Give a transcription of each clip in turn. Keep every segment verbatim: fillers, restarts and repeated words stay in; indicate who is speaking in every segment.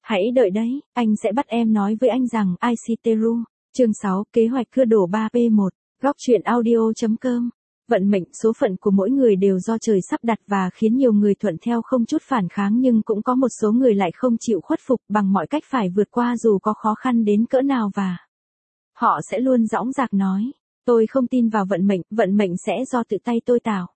Speaker 1: Hãy đợi đấy, anh sẽ bắt em nói với anh rằng I see Teru. Chương sáu, kế hoạch cưa đổ ba P một. Góc truyện audio chấm com. Vận mệnh, số phận của mỗi người đều do trời sắp đặt và khiến nhiều người thuận theo không chút phản kháng, nhưng cũng có một số người lại không chịu khuất phục, bằng mọi cách phải vượt qua dù có khó khăn đến cỡ nào, và họ sẽ luôn dõng dạc nói, tôi không tin vào vận mệnh, vận mệnh sẽ do tự tay tôi tạo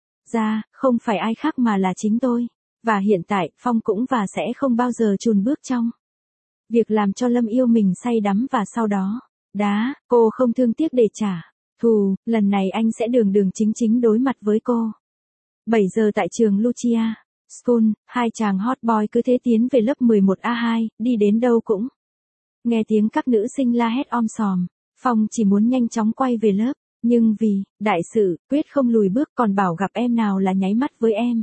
Speaker 1: ra, không phải ai khác mà là chính tôi. Và hiện tại, Phong cũng và sẽ không bao giờ chùn bước trong việc làm cho Lâm yêu mình say đắm, và sau đó, đá, cô không thương tiếc để trả thù. Lần này anh sẽ đường đường chính chính đối mặt với cô. bảy giờ tại trường Lucia School, hai chàng hot boy cứ thế tiến về lớp mười một A hai, đi đến đâu cũng nghe tiếng các nữ sinh la hét om sòm. Phong chỉ muốn nhanh chóng quay về lớp, nhưng vì đại sự, quyết không lùi bước, còn bảo gặp em nào là nháy mắt với em.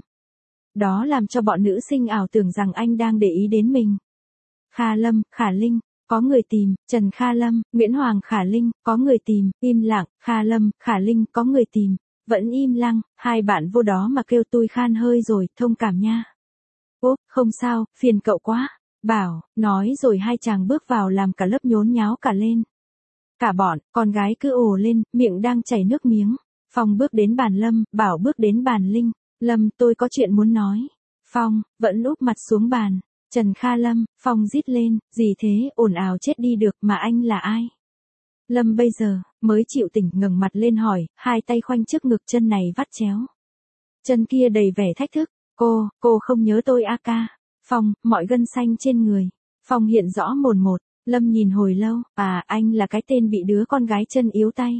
Speaker 1: Đó làm cho bọn nữ sinh ảo tưởng rằng anh đang để ý đến mình. Kha Lâm, Khả Linh, có người tìm. Trần Kha Lâm, Nguyễn Hoàng Khả Linh, có người tìm. Im lặng. Kha Lâm, Khả Linh, có người tìm. Vẫn im lặng. Hai bạn vô đó mà kêu tôi khan hơi rồi, thông cảm nha. Úp, không sao, phiền cậu quá. Bảo, nói rồi hai chàng bước vào làm cả lớp nhốn nháo cả lên. Cả bọn, con gái cứ ồ lên, miệng đang chảy nước miếng. Phong bước đến bàn Lâm, Bảo bước đến bàn Linh. Lâm, tôi có chuyện muốn nói. Phong, vẫn úp mặt xuống bàn. Trần Kha Lâm, Phong rít lên, gì thế, ồn ào chết đi được, mà anh là ai? Lâm bây giờ, mới chịu tỉnh, ngẩng mặt lên hỏi, hai tay khoanh trước ngực, chân này vắt chéo. Chân kia đầy vẻ thách thức, cô, cô không nhớ tôi a ca. Phong, mọi gân xanh trên người. Phong hiện rõ mồn một. Lâm nhìn hồi lâu, à, anh là cái tên bị đứa con gái chân yếu tay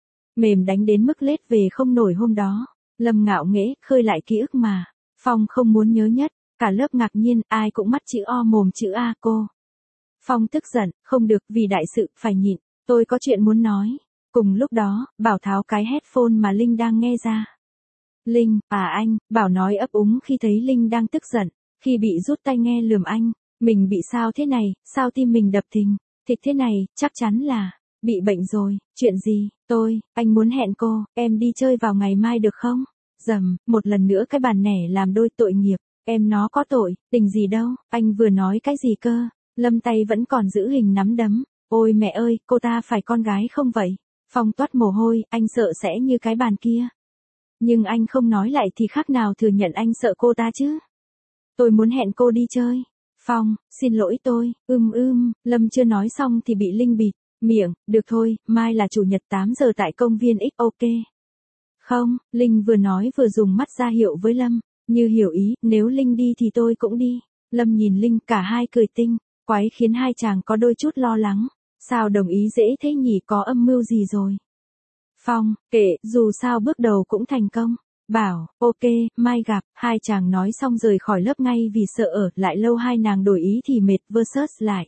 Speaker 1: mềm đánh đến mức lết về không nổi hôm đó. Lâm ngạo nghễ, khơi lại ký ức mà Phong không muốn nhớ nhất. Cả lớp ngạc nhiên, ai cũng mắt chữ O mồm chữ A cô. Phong tức giận, không được, vì đại sự, phải nhịn, tôi có chuyện muốn nói. Cùng lúc đó, Bảo tháo cái headphone mà Linh đang nghe ra. Linh, à anh, Bảo nói ấp úng khi thấy Linh đang tức giận, khi bị rút tai nghe lườm anh. Mình bị sao thế này, sao tim mình đập thình thịch thế này, chắc chắn là bị bệnh rồi. Chuyện gì? Tôi, anh muốn hẹn cô, em đi chơi vào ngày mai được không? Dầm, một lần nữa cái bàn nẻ làm đôi tội nghiệp. Em nó có tội, tình gì đâu, anh vừa nói cái gì cơ? Lâm tay vẫn còn giữ hình nắm đấm. Ôi mẹ ơi, cô ta phải con gái không vậy? Phong toát mồ hôi, anh sợ sẽ như cái bàn kia. Nhưng anh không nói lại thì khác nào thừa nhận anh sợ cô ta chứ? Tôi muốn hẹn cô đi chơi. Phong, xin lỗi tôi, ưm ưm, Lâm chưa nói xong thì bị Linh bịt miệng. Được thôi, mai là chủ nhật tám giờ tại công viên X, ok. Không, Linh vừa nói vừa dùng mắt ra hiệu với Lâm. Như hiểu ý, nếu Linh đi thì tôi cũng đi. Lâm nhìn Linh, cả hai cười tinh quái khiến hai chàng có đôi chút lo lắng. Sao đồng ý dễ thế nhỉ, có âm mưu gì rồi? Phong, kệ, dù sao bước đầu cũng thành công. Bảo, ok, mai gặp. Hai chàng nói xong rời khỏi lớp ngay vì sợ ở lại lâu hai nàng đổi ý thì mệt versus lại.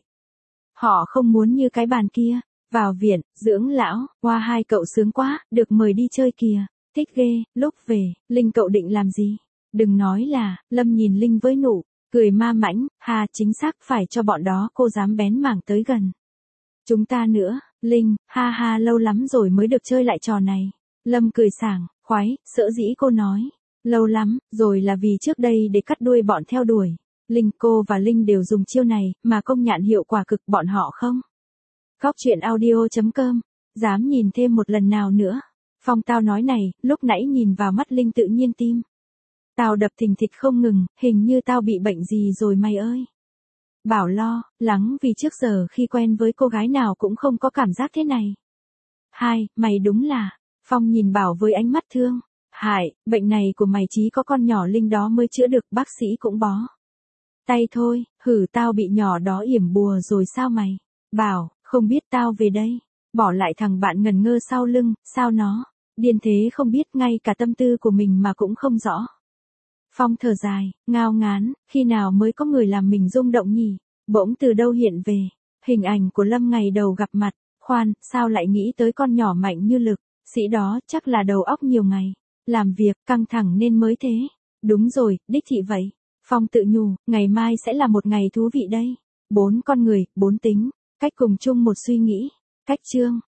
Speaker 1: Họ không muốn như cái bàn kia. Vào viện, dưỡng lão, qua hai cậu sướng quá, được mời đi chơi kìa. Thích ghê, lúc về, Linh cậu định làm gì? Đừng nói là, Lâm nhìn Linh với nụ cười ma mãnh, hà, chính xác, phải cho bọn đó cô dám bén mảng tới gần chúng ta nữa. Linh, ha ha, lâu lắm rồi mới được chơi lại trò này. Lâm cười sảng khoái, sợ dĩ cô nói lâu lắm rồi là vì trước đây để cắt đuôi bọn theo đuổi Linh. Cô và Linh đều dùng chiêu này mà công nhận hiệu quả cực, bọn họ không? Góc truyện audio chấm com. Dám nhìn thêm một lần nào nữa? Phong, tao nói này, lúc nãy nhìn vào mắt Linh tự nhiên tim tao đập thình thịch không ngừng, hình như tao bị bệnh gì rồi mày ơi. Bảo lo lắng vì trước giờ khi quen với cô gái nào cũng không có cảm giác thế này. Hai, mày đúng là. Phong nhìn Bảo với ánh mắt thương hại, bệnh này của mày chỉ có con nhỏ Linh đó mới chữa được, bác sĩ cũng bó tay thôi. Hử, tao bị nhỏ đó yểm bùa rồi sao mày? Bảo, không biết, tao về đây. Bỏ lại thằng bạn ngần ngơ sau lưng, sao nó điên thế không biết, ngay cả tâm tư của mình mà cũng không rõ. Phong thở dài, ngao ngán, khi nào mới có người làm mình rung động nhỉ? Bỗng từ đâu hiện về hình ảnh của Lâm ngày đầu gặp mặt. Khoan, sao lại nghĩ tới con nhỏ mạnh như Lực sĩ đó? Chắc là đầu óc nhiều ngày làm việc căng thẳng nên mới thế. Đúng rồi, đích thị vậy. Phong tự nhủ, ngày mai sẽ là một ngày thú vị đây. Bốn con người, bốn tính, cách cùng chung một suy nghĩ. Cách chương